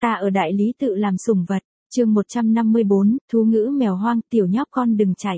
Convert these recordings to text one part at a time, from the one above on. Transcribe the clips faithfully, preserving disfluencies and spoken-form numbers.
Ta ở đại lý tự làm sủng vật, chương một trăm năm mươi bốn, thú ngữ mèo hoang, tiểu nhóc con đừng chạy.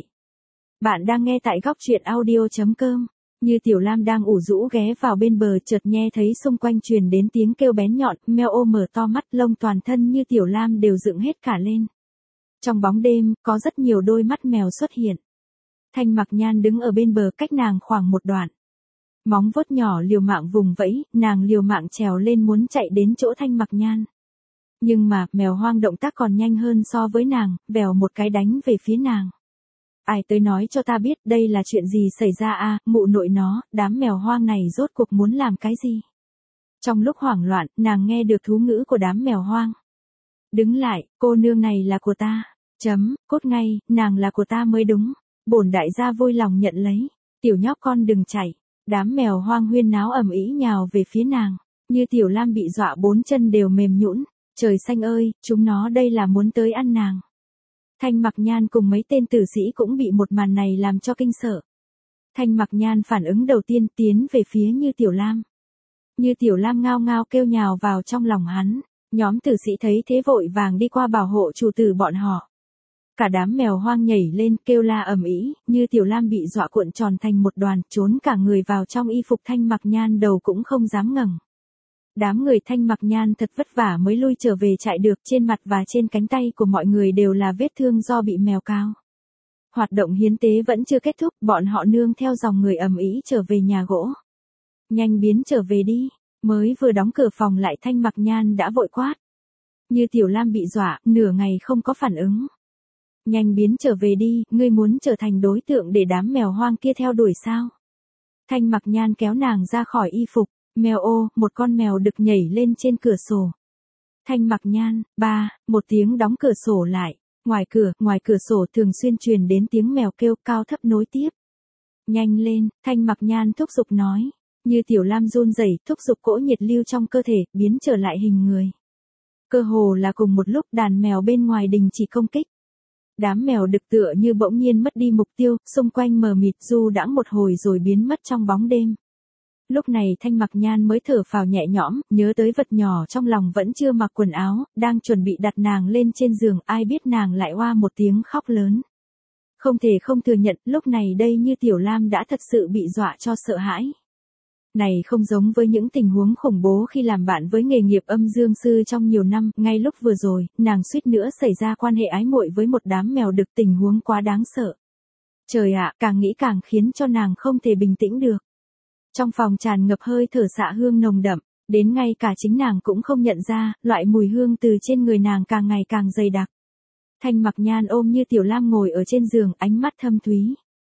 Bạn đang nghe tại góc truyện audio chấm com. Như Tiểu Lam đang ủ rũ ghé vào bên bờ chợt nghe thấy xung quanh truyền đến tiếng kêu bén nhọn, meo ô mở to mắt, lông toàn thân Như Tiểu Lam đều dựng hết cả lên. Trong bóng đêm, có rất nhiều đôi mắt mèo xuất hiện. Thanh Mặc Nhan đứng ở bên bờ cách nàng khoảng một đoạn. Móng vuốt nhỏ liều mạng vùng vẫy, nàng liều mạng trèo lên muốn chạy đến chỗ Thanh Mặc Nhan. Nhưng mà, mèo hoang động tác còn nhanh hơn so với nàng, vèo một cái đánh về phía nàng. Ai tới nói cho ta biết đây là chuyện gì xảy ra a, mụ nội nó, đám mèo hoang này rốt cuộc muốn làm cái gì? Trong lúc hoảng loạn, nàng nghe được thú ngữ của đám mèo hoang. Đứng lại, cô nương này là của ta. Chấm, cốt ngay, nàng là của ta mới đúng. Bổn đại gia vui lòng nhận lấy. Tiểu nhóc con đừng chạy. Đám mèo hoang huyên náo ầm ĩ nhào về phía nàng. Như Tiểu Lam bị dọa bốn chân đều mềm nhũn. Trời xanh ơi, chúng nó đây là muốn tới ăn nàng. Thanh Mặc Nhan cùng mấy tên tử sĩ cũng bị một màn này làm cho kinh sợ. Thanh Mặc Nhan phản ứng đầu tiên tiến về phía Như Tiểu Lam. Như Tiểu Lam ngao ngao kêu nhào vào trong lòng hắn. Nhóm tử sĩ thấy thế vội vàng đi qua bảo hộ chủ tử bọn họ. Cả đám mèo hoang nhảy lên kêu la ầm ĩ, Như Tiểu Lam bị dọa cuộn tròn thành một đoàn, trốn cả người vào trong y phục. Thanh Mặc Nhan đầu cũng không dám ngẩng. Đám người Thanh Mặc Nhan thật vất vả mới lui trở về chạy được, trên mặt và trên cánh tay của mọi người đều là vết thương do bị mèo cào. Hoạt động hiến tế vẫn chưa kết thúc, bọn họ nương theo dòng người ầm ĩ trở về nhà gỗ. Nhanh biến trở về đi, mới vừa đóng cửa phòng lại Thanh Mặc Nhan đã vội quát. Như Tiểu Lam bị dọa, nửa ngày không có phản ứng. Nhanh biến trở về đi, ngươi muốn trở thành đối tượng để đám mèo hoang kia theo đuổi sao? Thanh Mặc Nhan kéo nàng ra khỏi y phục. Mèo ô, một con mèo đực nhảy lên trên cửa sổ. Thanh Mặc Nhan, ba, một tiếng đóng cửa sổ lại. Ngoài cửa, ngoài cửa sổ thường xuyên truyền đến tiếng mèo kêu cao thấp nối tiếp. Nhanh lên, Thanh Mặc Nhan thúc giục nói. Như Tiểu Lam run rẩy thúc giục cỗ nhiệt lưu trong cơ thể, biến trở lại hình người. Cơ hồ là cùng một lúc đàn mèo bên ngoài đình chỉ công kích. Đám mèo đực tựa như bỗng nhiên mất đi mục tiêu, xung quanh mờ mịt du đãng một hồi rồi biến mất trong bóng đêm. Lúc này Thanh Mặc Nhan mới thở phào nhẹ nhõm, nhớ tới vật nhỏ trong lòng vẫn chưa mặc quần áo, đang chuẩn bị đặt nàng lên trên giường, ai biết nàng lại oa một tiếng khóc lớn. Không thể không thừa nhận, lúc này đây Như Tiểu Lam đã thật sự bị dọa cho sợ hãi. Này không giống với những tình huống khủng bố khi làm bạn với nghề nghiệp âm dương sư trong nhiều năm, ngay lúc vừa rồi, nàng suýt nữa xảy ra quan hệ ái muội với một đám mèo đực, tình huống quá đáng sợ. Trời ạ, càng nghĩ càng khiến cho nàng không thể bình tĩnh được. Trong phòng tràn ngập hơi thở xạ hương nồng đậm, đến ngay cả chính nàng cũng không nhận ra, loại mùi hương từ trên người nàng càng ngày càng dày đặc. Thanh Mặc Nhan ôm Như Tiểu Lam ngồi ở trên giường, ánh mắt thâm thúy.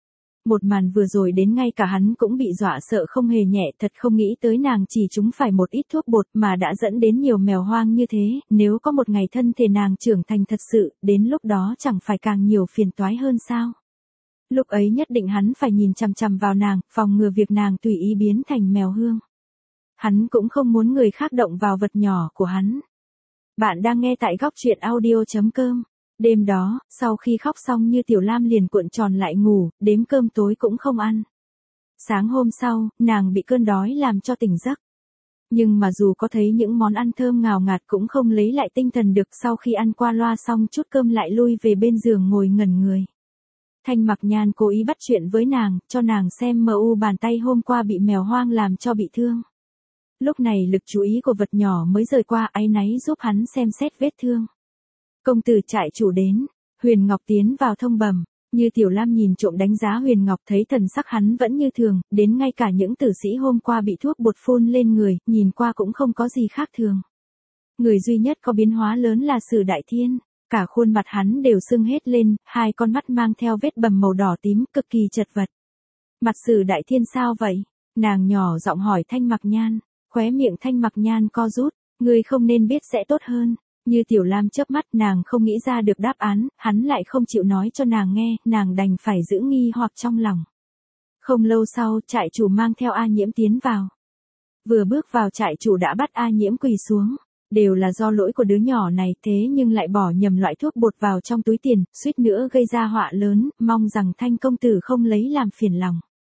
Một màn vừa rồi đến ngay cả hắn cũng bị dọa sợ không hề nhẹ, thật không nghĩ tới nàng chỉ trúng phải một ít thuốc bột mà đã dẫn đến nhiều mèo hoang như thế, nếu có một ngày thân thể nàng trưởng thành thật sự, đến lúc đó chẳng phải càng nhiều phiền toái hơn sao? Lúc ấy nhất định hắn phải nhìn chằm chằm vào nàng, phòng ngừa việc nàng tùy ý biến thành mèo hương. Hắn cũng không muốn người khác động vào vật nhỏ của hắn. Bạn đang nghe tại góc truyện audio chấm com. Đêm đó, sau khi khóc xong Như Tiểu Lam liền cuộn tròn lại ngủ, đếm cơm tối cũng không ăn. Sáng hôm sau, nàng bị cơn đói làm cho tỉnh giấc. Nhưng mà dù có thấy những món ăn thơm ngào ngạt cũng không lấy lại tinh thần được, sau khi ăn qua loa xong chút cơm lại lui về bên giường ngồi ngẩn người. Thanh Mặc Nhan cố ý bắt chuyện với nàng, cho nàng xem mờ u bàn tay hôm qua bị mèo hoang làm cho bị thương. Lúc này lực chú ý của vật nhỏ mới rời qua, áy náy giúp hắn xem xét vết thương. Công tử trại chủ đến, Huyền Ngọc tiến vào thông bẩm. Như Tiểu Lam nhìn trộm đánh giá Huyền Ngọc, thấy thần sắc hắn vẫn như thường, đến ngay cả những tử sĩ hôm qua bị thuốc bột phun lên người, nhìn qua cũng không có gì khác thường. Người duy nhất có biến hóa lớn là Sử Đại Thiên. Cả khuôn mặt hắn đều sưng hết lên, hai con mắt mang theo vết bầm màu đỏ tím, cực kỳ chật vật. Mặt Sử Đại Thiên sao vậy? Nàng nhỏ giọng hỏi Thanh Mặc Nhan, khóe miệng Thanh Mặc Nhan co rút, ngươi không nên biết sẽ tốt hơn. Như Tiểu Lam chớp mắt, nàng không nghĩ ra được đáp án, hắn lại không chịu nói cho nàng nghe, nàng đành phải giữ nghi hoặc trong lòng. Không lâu sau, trại chủ mang theo A Nhiễm tiến vào. Vừa bước vào trại chủ đã bắt A Nhiễm quỳ xuống. Đều là do lỗi của đứa nhỏ này, thế nhưng lại bỏ nhầm loại thuốc bột vào trong túi tiền, suýt nữa gây ra họa lớn, mong rằng Thanh công tử không lấy làm phiền lòng.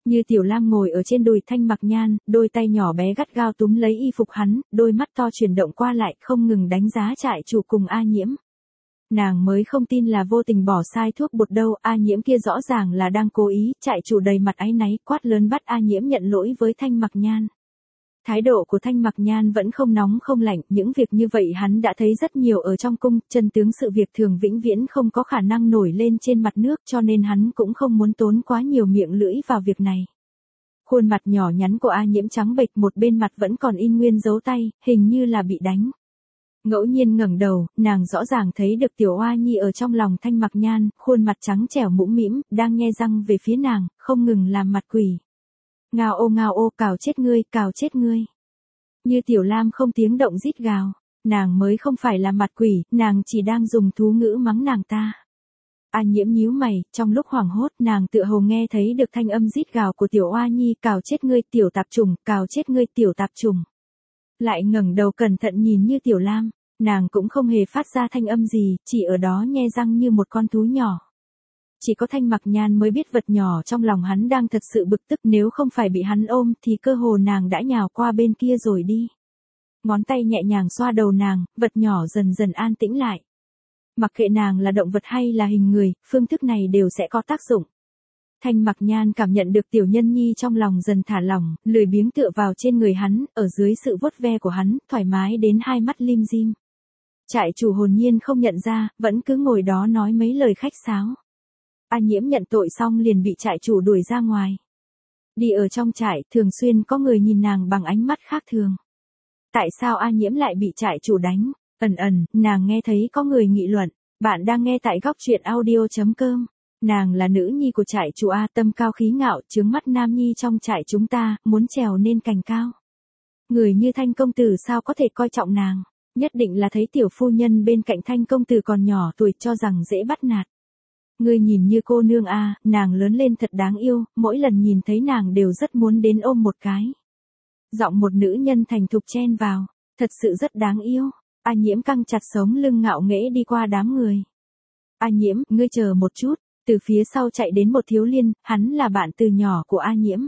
Như Tiểu Lam ngồi ở trên đùi Thanh Mặc Nhan, đôi tay nhỏ bé gắt gao túm lấy y phục hắn, đôi mắt to chuyển động qua lại không ngừng đánh giá trại chủ cùng A Nhiễm. Nàng mới không tin là vô tình bỏ sai thuốc bột đâu, A Nhiễm kia rõ ràng là đang cố ý, trại chủ đầy mặt áy náy quát lớn bắt A Nhiễm nhận lỗi với Thanh Mặc Nhan. Thái độ của Thanh Mặc Nhan vẫn không nóng không lạnh, những việc như vậy hắn đã thấy rất nhiều ở trong cung, chân tướng sự việc thường vĩnh viễn không có khả năng nổi lên trên mặt nước cho nên hắn cũng không muốn tốn quá nhiều miệng lưỡi vào việc này. Khuôn mặt nhỏ nhắn của A Nhiễm trắng bệch, một bên mặt vẫn còn in nguyên dấu tay, hình như là bị đánh. Ngẫu nhiên ngẩng đầu, nàng rõ ràng thấy được tiểu oa nhi ở trong lòng Thanh Mặc Nhan, khuôn mặt trắng trẻo mũm mĩm, đang nhe răng về phía nàng, không ngừng làm mặt quỷ. Ngao ô ngao ô, cào chết ngươi, cào chết ngươi. Như Tiểu Lam không tiếng động rít gào, nàng mới không phải là mặt quỷ, nàng chỉ đang dùng thú ngữ mắng nàng ta. A Nhiễm nhíu mày, trong lúc hoảng hốt nàng tựa hồ nghe thấy được thanh âm rít gào của tiểu oa nhi, cào chết ngươi tiểu tạp trùng, cào chết ngươi tiểu tạp trùng. Lại ngẩng đầu cẩn thận nhìn Như Tiểu Lam, nàng cũng không hề phát ra thanh âm gì, chỉ ở đó nhe răng như một con thú nhỏ. Chỉ có Thanh Mặc Nhan mới biết vật nhỏ trong lòng hắn đang thật sự bực tức, nếu không phải bị hắn ôm thì cơ hồ nàng đã nhào qua bên kia rồi đi. Ngón tay nhẹ nhàng xoa đầu nàng, vật nhỏ dần dần an tĩnh lại. Mặc kệ nàng là động vật hay là hình người, phương thức này đều sẽ có tác dụng. Thanh Mặc Nhan cảm nhận được tiểu nhân nhi trong lòng dần thả lỏng, lười biếng tựa vào trên người hắn, ở dưới sự vuốt ve của hắn, thoải mái đến hai mắt lim dim. Trại chủ hồn nhiên không nhận ra, vẫn cứ ngồi đó nói mấy lời khách sáo. A Nhiễm nhận tội xong liền bị trại chủ đuổi ra ngoài. Đi ở trong trại, thường xuyên có người nhìn nàng bằng ánh mắt khác thường. Tại sao A Nhiễm lại bị trại chủ đánh? Ẩn ẩn, nàng nghe thấy có người nghị luận. Bạn đang nghe tại góc truyện audio chấm com. Nàng là nữ nhi của trại chủ A, tâm cao khí ngạo, chướng mắt nam nhi trong trại chúng ta, muốn trèo lên cành cao. Người như Thanh công tử sao có thể coi trọng nàng? Nhất định là thấy tiểu phu nhân bên cạnh Thanh công tử còn nhỏ tuổi cho rằng dễ bắt nạt. Ngươi nhìn Như cô nương a, nàng lớn lên thật đáng yêu, mỗi lần nhìn thấy nàng đều rất muốn đến ôm một cái. Giọng một nữ nhân thành thục chen vào, thật sự rất đáng yêu. A Nhiễm căng chặt sống lưng ngạo nghễ đi qua đám người. A Nhiễm, ngươi chờ một chút, từ phía sau chạy đến một thiếu liên, hắn là bạn từ nhỏ của A Nhiễm.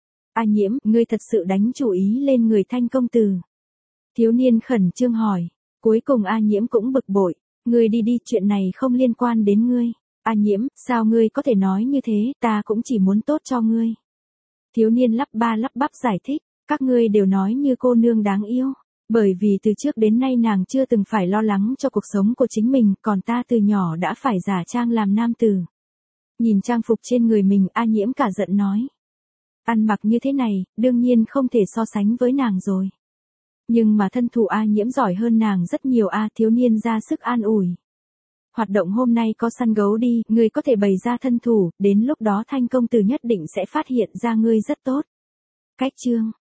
A Nhiễm, ngươi thật sự đánh chủ ý lên người Thanh công tử. Thiếu niên khẩn trương hỏi, cuối cùng A Nhiễm cũng bực bội, ngươi đi đi, chuyện này không liên quan đến ngươi. A Nhiễm, sao ngươi có thể nói như thế, ta cũng chỉ muốn tốt cho ngươi. Thiếu niên lắp ba lắp bắp giải thích, các ngươi đều nói Như cô nương đáng yêu, bởi vì từ trước đến nay nàng chưa từng phải lo lắng cho cuộc sống của chính mình, còn ta từ nhỏ đã phải giả trang làm nam tử. Nhìn trang phục trên người mình, A Nhiễm cả giận nói. Ăn mặc như thế này, đương nhiên không thể so sánh với nàng rồi. Nhưng mà thân thủ A Nhiễm giỏi hơn nàng rất nhiều. A thiếu niên ra sức an ủi. Hoạt động hôm nay có săn gấu đi, ngươi có thể bày ra thân thủ, đến lúc đó Thanh công tử nhất định sẽ phát hiện ra ngươi rất tốt. Cách chương